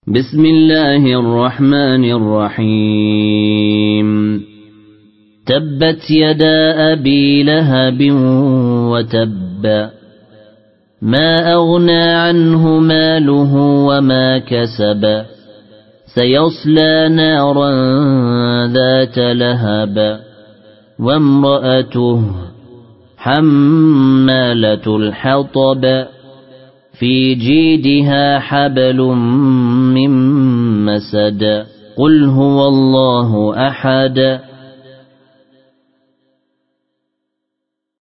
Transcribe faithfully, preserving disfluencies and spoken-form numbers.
بسم الله الرحمن الرحيم تبت يدا أبي لهب وتب ما أغنى عنه ماله وما كسب سيصلى نارا ذات لهب وامرأته حمالة الحطب في جيدها حبل من مسد قل هو الله أحد